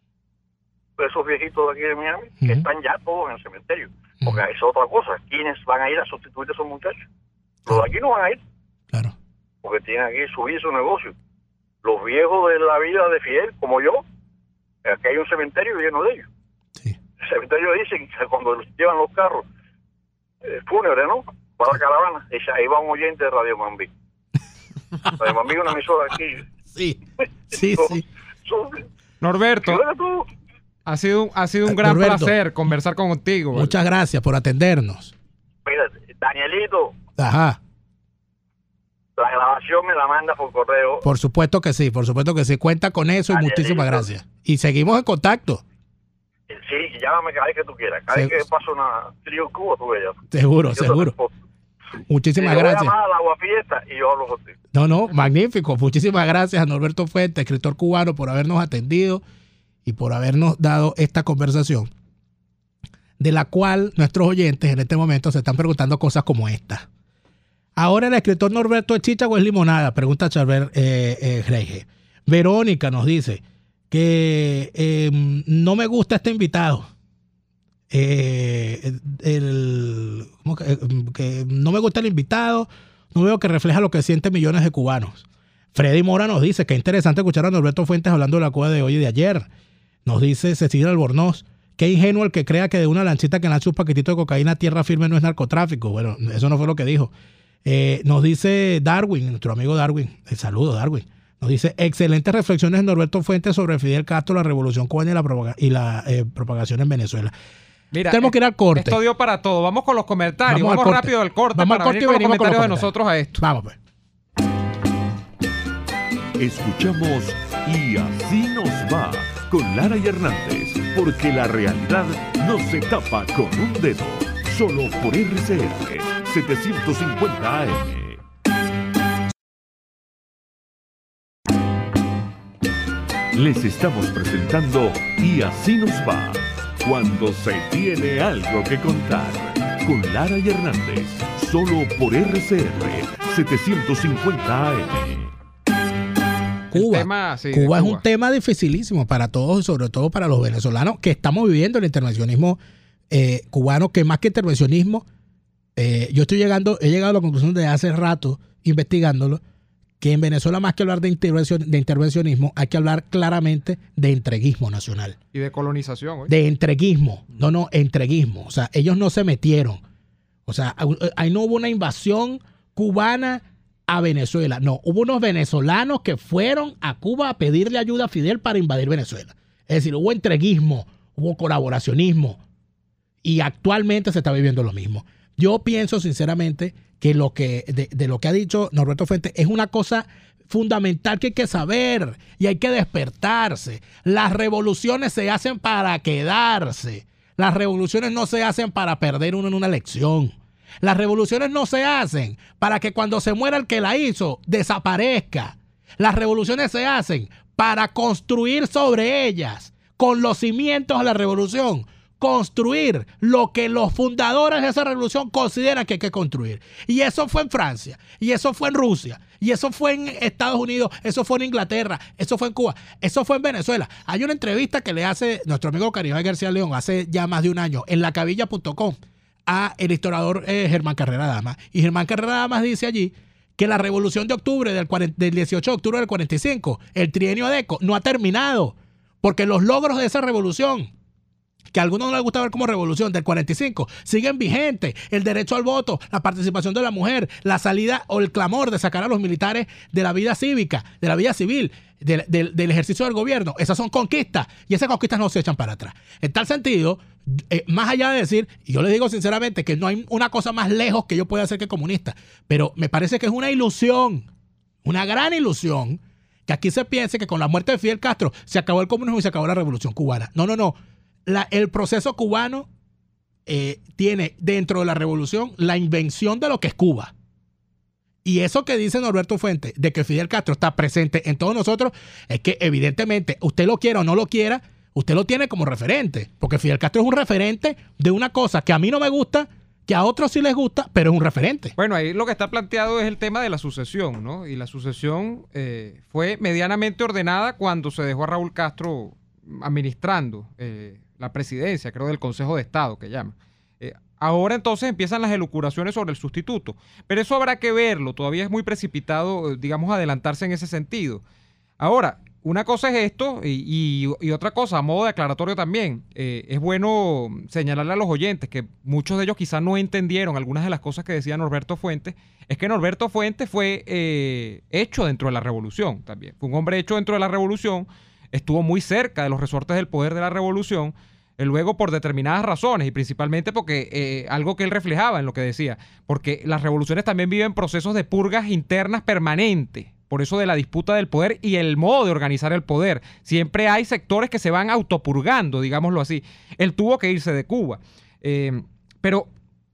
esos viejitos de aquí de Miami, uh-huh. que están ya todos en el cementerio. Porque uh-huh. es otra cosa. ¿Quiénes van a ir a sustituir a esos muchachos? Los de aquí no van a ir. Claro. Porque tienen aquí su vida y su negocio. Los viejos de la vida de Fidel, como yo, aquí hay un cementerio lleno de ellos. Sí. El cementerio dice que cuando llevan los carros eh, fúnebres, ¿no? Para sí. la caravana, ahí va un oyente de Radio Mambí. Radio Mambí es una emisora aquí. Sí, sí, so, sí. So, Norberto, ha sido, ha sido un gran Norberto, placer conversar contigo. Muchas ¿vale? gracias por atendernos. Mira, Danielito. Ajá. La grabación me la manda por correo. Por supuesto que sí, por supuesto que sí. Cuenta con eso y Danielito. Muchísimas gracias. Y seguimos en contacto. Sí, llámame cada vez que tú quieras. Cada vez que pasa una trío en Cuba, tú veas. Seguro, seguro. Muchísimas sí, gracias. Voy a llamar a la Aguafiesta y yo hablo contigo. No, no, magnífico. Muchísimas gracias a Norberto Fuentes, escritor cubano, por habernos atendido y por habernos dado esta conversación, de la cual nuestros oyentes en este momento se están preguntando cosas como esta. Ahora el escritor Norberto es chicha o es limonada, pregunta Charbel eh, eh, Reige. Verónica nos dice que eh, no me gusta este invitado. Eh, el, ¿cómo que, que no me gusta el invitado, no veo que refleja lo que sienten millones de cubanos. Freddy Mora nos dice que interesante escuchar a Norberto Fuentes hablando de la Cuba de hoy y de ayer. Nos dice Cecilia Albornoz, qué ingenuo el que crea que de una lanchita que lanza un paquetito de cocaína a tierra firme no es narcotráfico. Bueno, eso no fue lo que dijo. Eh, nos dice Darwin, nuestro amigo Darwin, el saludo Darwin, nos dice excelentes reflexiones de Norberto Fuentes sobre Fidel Castro, la revolución cubana y la, propag- y la eh, propagación en Venezuela. Mira, tenemos que ir al corte. Esto dio para todo. Vamos con los comentarios. Vamos, Vamos rápido al corte Vamos para al corte venir con los comentarios con de nosotros a esto. Vamos pues. Escuchamos Y así nos va con Lara y Hernández, porque la realidad no se tapa con un dedo. Solo por R C R setecientos cincuenta A M. Les estamos presentando Y así nos va, cuando se tiene algo que contar, con Lara y Hernández, solo por R C R setecientos cincuenta A M. Cuba, tema, sí, Cuba es Cuba. un tema dificilísimo para todos y sobre todo para los venezolanos que estamos viviendo el intervencionismo eh, cubano, que más que intervencionismo, eh, yo estoy llegando, he llegado a la conclusión de hace rato investigándolo, que en Venezuela más que hablar de, intervención, de intervencionismo hay que hablar claramente de entreguismo nacional. Y de colonización. ¿eh? De entreguismo, no, no, entreguismo. O sea, ellos no se metieron. O sea, ahí no hubo una invasión cubana a Venezuela. No, hubo unos venezolanos que fueron a Cuba a pedirle ayuda a Fidel para invadir Venezuela. Es decir, hubo entreguismo, hubo colaboracionismo y actualmente se está viviendo lo mismo. Yo pienso sinceramente que lo que de, de lo que ha dicho Norberto Fuentes es una cosa fundamental que hay que saber y hay que despertarse. Las revoluciones se hacen para quedarse. Las revoluciones no se hacen para perder uno en una elección. Las revoluciones no se hacen para que cuando se muera el que la hizo, desaparezca. Las revoluciones se hacen para construir sobre ellas, con los cimientos de la revolución, construir lo que los fundadores de esa revolución consideran que hay que construir. Y eso fue en Francia, y eso fue en Rusia, y eso fue en Estados Unidos, eso fue en Inglaterra, eso fue en Cuba, eso fue en Venezuela. Hay una entrevista que le hace nuestro amigo Caribay García León hace ya más de un año en lacavilla punto com a el historiador eh, Germán Carrera Damas. Y Germán Carrera Damas dice allí que la revolución de octubre del, cuarenta, del dieciocho de octubre del cuarenta y cinco, el trienio de ECO, no ha terminado, porque los logros de esa revolución, que a algunos no les gusta ver como revolución, del cuarenta y cinco, siguen vigentes. El derecho al voto, la participación de la mujer, la salida o el clamor de sacar a los militares de la vida cívica, de la vida civil, del, del, del ejercicio del gobierno. Esas son conquistas y esas conquistas no se echan para atrás. En tal sentido, eh, más allá de decir, y yo les digo sinceramente que no hay una cosa más lejos que yo pueda hacer que comunista, pero me parece que es una ilusión, una gran ilusión, que aquí se piense que con la muerte de Fidel Castro se acabó el comunismo y se acabó la revolución cubana. No, no, no. La, el proceso cubano eh, tiene dentro de la revolución la invención de lo que es Cuba. Y eso que dice Norberto Fuentes, de que Fidel Castro está presente en todos nosotros, es que evidentemente, usted lo quiera o no lo quiera, usted lo tiene como referente. Porque Fidel Castro es un referente de una cosa que a mí no me gusta, que a otros sí les gusta, pero es un referente. Bueno, ahí lo que está planteado es el tema de la sucesión, ¿no? Y la sucesión eh, fue medianamente ordenada cuando se dejó a Raúl Castro administrando eh, la presidencia, creo, del Consejo de Estado, que llama. Eh, ahora entonces empiezan las elucubraciones sobre el sustituto, pero eso habrá que verlo, todavía es muy precipitado, digamos, adelantarse en ese sentido. Ahora, una cosa es esto y, y, y otra cosa, a modo de aclaratorio también, eh, es bueno señalarle a los oyentes que muchos de ellos quizás no entendieron algunas de las cosas que decía Norberto Fuentes, es que Norberto Fuentes fue eh, hecho dentro de la revolución también, fue un hombre hecho dentro de la revolución, estuvo muy cerca de los resortes del poder de la revolución, eh, luego por determinadas razones y principalmente porque eh, algo que él reflejaba en lo que decía, porque las revoluciones también viven procesos de purgas internas permanentes, por eso de la disputa del poder y el modo de organizar el poder. Siempre hay sectores que se van autopurgando, digámoslo así. Él tuvo que irse de Cuba. Eh, pero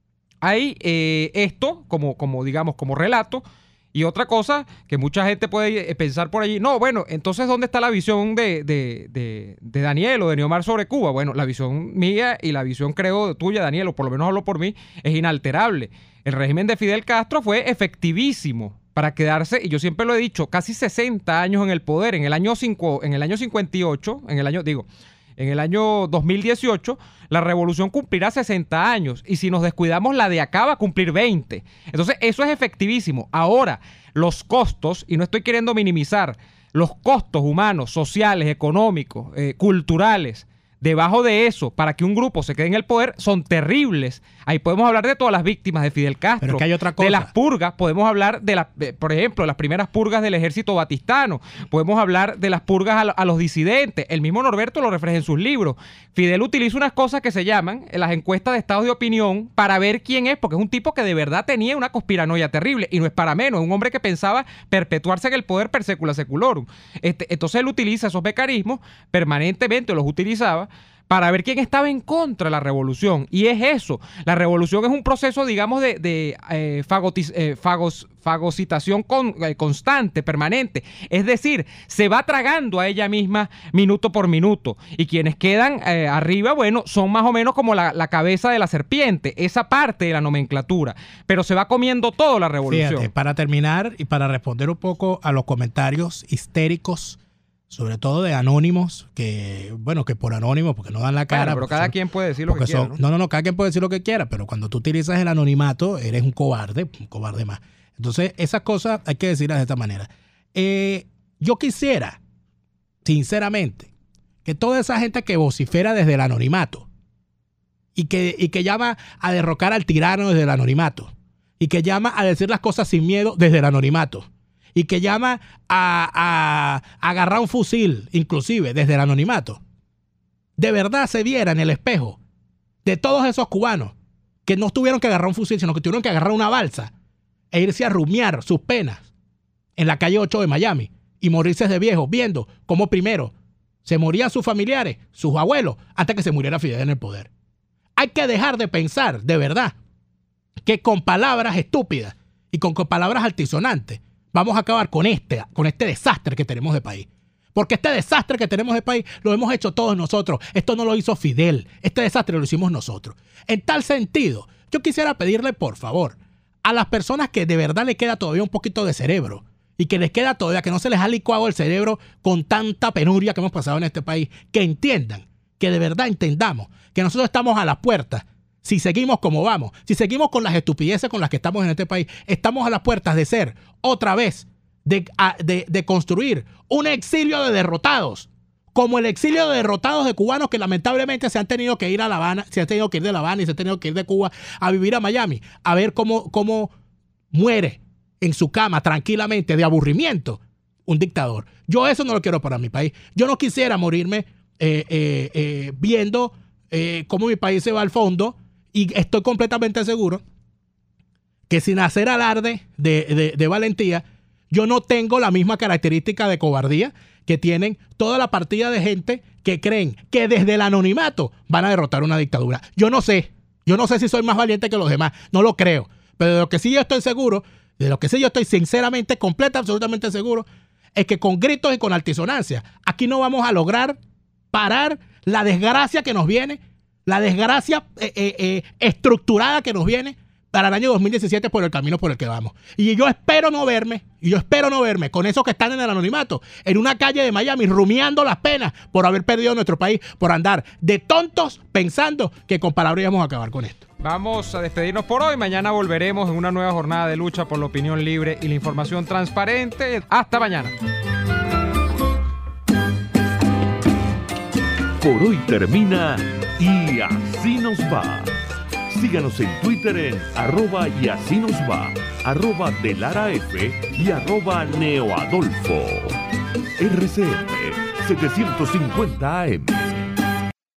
hay eh, esto como, como, digamos, como relato. Y otra cosa que mucha gente puede pensar por allí, no, bueno, entonces ¿dónde está la visión de, de, de, de Daniel o de Neomar sobre Cuba? Bueno, la visión mía y la visión, creo, tuya, Daniel, o por lo menos hablo por mí, es inalterable. El régimen de Fidel Castro fue efectivísimo para quedarse, y yo siempre lo he dicho, casi sesenta años en el poder. En el año, cinco, en el año cincuenta y ocho, en el año, digo, en el año dos mil dieciocho, la revolución cumplirá sesenta años y si nos descuidamos la de acá va a cumplir veinte. Entonces eso es efectivísimo. Ahora, los costos, y no estoy queriendo minimizar, los costos humanos, sociales, económicos, eh, culturales, debajo de eso, para que un grupo se quede en el poder, son terribles. Ahí podemos hablar de todas las víctimas de Fidel Castro. Pero que hay otra cosa. De las purgas, podemos hablar de, la, de, por ejemplo, las primeras purgas del ejército batistano. Podemos hablar de las purgas a, a los disidentes. El mismo Norberto lo refleja en sus libros. Fidel utiliza unas cosas que se llaman las encuestas de estados de opinión para ver quién es, porque es un tipo que de verdad tenía una conspiranoia terrible, y no es para menos, es un hombre que pensaba perpetuarse en el poder per secula seculorum. Este, entonces él utiliza esos mecanismos permanentemente, los utilizaba, para ver quién estaba en contra de la revolución. Y es eso. La revolución es un proceso, digamos, de, de eh, fagotis, eh, fagos, fagocitación con, eh, constante, permanente. Es decir, se va tragando a ella misma minuto por minuto. Y quienes quedan eh, arriba, bueno, son más o menos como la, la cabeza de la serpiente, esa parte de la nomenclatura. Pero se va comiendo todo la revolución. Fíjate, para terminar y para responder un poco a los comentarios histéricos, sobre todo de anónimos, que, bueno, que por anónimos, porque no dan la cara. Bueno, pero cada son, quien puede decir lo que quiera, son, ¿no? no, no, no, cada quien puede decir lo que quiera, pero cuando tú utilizas el anonimato, eres un cobarde, un cobarde más. Entonces, esas cosas hay que decirlas de esta manera. Eh, yo quisiera, sinceramente, que toda esa gente que vocifera desde el anonimato y que, y que llama a derrocar al tirano desde el anonimato y que llama a decir las cosas sin miedo desde el anonimato, y que llama a, a, a agarrar un fusil, inclusive, desde el anonimato, de verdad se viera en el espejo de todos esos cubanos que no tuvieron que agarrar un fusil, sino que tuvieron que agarrar una balsa e irse a rumiar sus penas en la calle ocho de Miami y morirse de viejos, viendo cómo primero se morían sus familiares, sus abuelos, hasta que se muriera Fidel en el poder. Hay que dejar de pensar, de verdad, que con palabras estúpidas y con, con palabras altisonantes vamos a acabar con este, con este desastre que tenemos de país. Porque este desastre que tenemos de país lo hemos hecho todos nosotros. Esto no lo hizo Fidel. Este desastre lo hicimos nosotros. En tal sentido, yo quisiera pedirle, por favor, a las personas que de verdad le queda todavía un poquito de cerebro y que les queda todavía, que no se les ha licuado el cerebro con tanta penuria que hemos pasado en este país, que entiendan, que de verdad entendamos que nosotros estamos a las puertas. Si seguimos como vamos, si seguimos con las estupideces con las que estamos en este país, estamos a las puertas de ser, otra vez, de, de, de construir un exilio de derrotados, como el exilio de derrotados de cubanos que lamentablemente se han tenido que ir a La Habana, se han tenido que ir de La Habana y se han tenido que ir de Cuba a vivir a Miami, a ver cómo, cómo muere en su cama tranquilamente de aburrimiento un dictador. Yo eso no lo quiero para mi país. Yo no quisiera morirme eh, eh, eh, viendo eh, cómo mi país se va al fondo. Y estoy completamente seguro que sin hacer alarde de, de, de valentía, yo no tengo la misma característica de cobardía que tienen toda la partida de gente que creen que desde el anonimato van a derrotar una dictadura. Yo no sé, yo no sé si soy más valiente que los demás, no lo creo. Pero de lo que sí yo estoy seguro, de lo que sí yo estoy sinceramente, completa, absolutamente seguro, es que con gritos y con altisonancia, aquí no vamos a lograr parar la desgracia que nos viene, la desgracia eh, eh, eh, estructurada que nos viene para el año dos mil diecisiete por el camino por el que vamos. Y yo espero no verme, y yo espero no verme con esos que están en el anonimato, en una calle de Miami, rumiando las penas por haber perdido nuestro país, por andar de tontos pensando que con palabras íbamos a acabar con esto. Vamos a despedirnos por hoy. Mañana volveremos en una nueva jornada de lucha por la opinión libre y la información transparente. Hasta mañana. Por hoy termina Y Así Nos Va. Síganos en Twitter en arroba y así nos va, arroba Delara F y arroba Neoadolfo. R C F setecientos cincuenta A M.